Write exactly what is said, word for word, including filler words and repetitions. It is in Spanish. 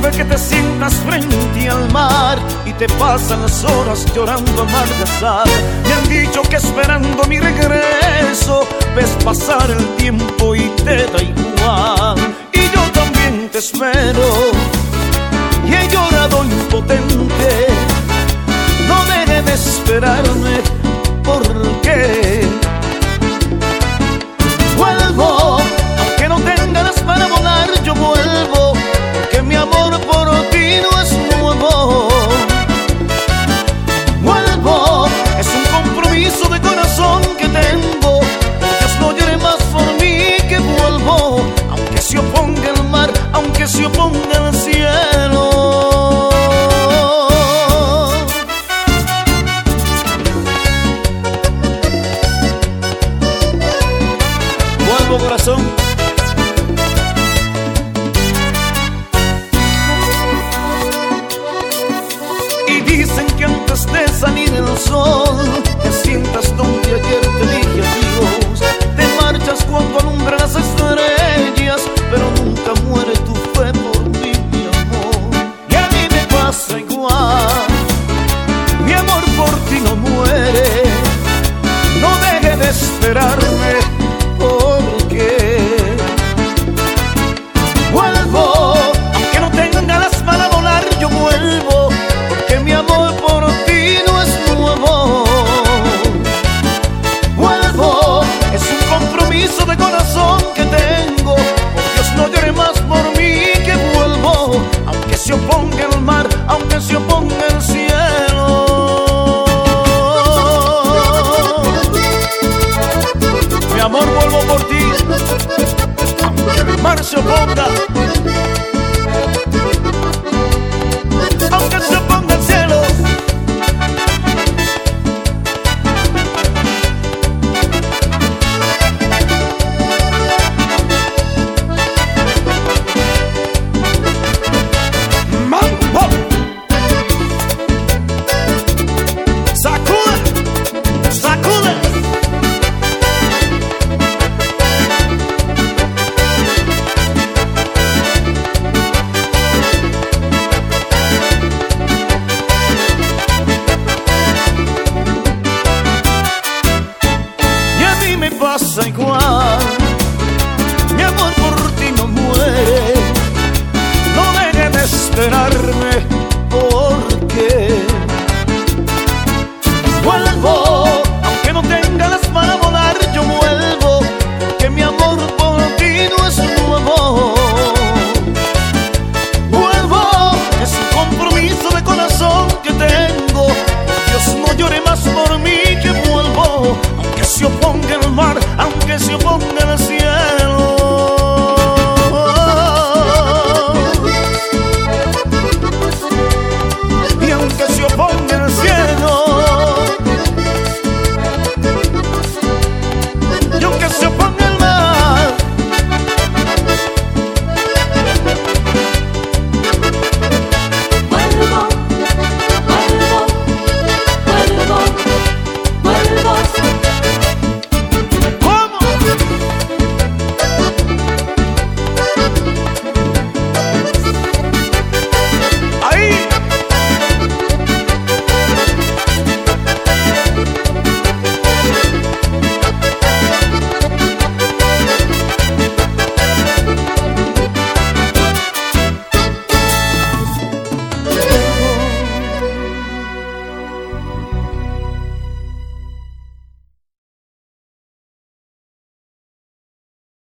Puede que te sientas frente al mar y te pasan las horas llorando amargas. Me han dicho que esperando mi regreso ves pasar el tiempo y te da igual. Y yo también te espero y he llorado impotente. No dejes de esperarme porque vuelvo, aunque no tenga alas para volar, yo vuelvo, porque mi amor por ti no es nuevo. Vuelvo, es un compromiso de corazón que tengo. Dios no llore más por mí que vuelvo, aunque se oponga el mar, aunque se oponga el cielo. Vuelvo, corazón. Y dicen que antes de salir el sol te sientas donde ayer te dije adiós. Te marchas cuando alumbran las estrellas, pero nunca muere tu fe por mí, mi amor. Y a mí me pasa igual, mi amor por ti no muere. No deje de esperarme porque vuelvo, aunque no tenga alas para volar, yo vuelvo, porque mi amor por ti no es nuevo. Vuelvo, es un compromiso de corazón que tengo. Por Dios no llore más por mí que vuelvo, aunque se oponga el mar, aunque se oponga el cielo. Mi amor, vuelvo por ti, aunque el mar se oponga, aunque se oponga el cielo. ¡Mambo! ¡Sacude! ¡Sacude! Pasa igual, mi amor por ti no muere. No deje de esperarme porque vuelvo, aunque no tenga alas para volar, yo vuelvo, porque mi amor por ti no es nuevo. Vuelvo, es un compromiso de corazón que tengo. Dios no llore más por mí que vuelvo, aunque se oponga el mar, aunque se oponga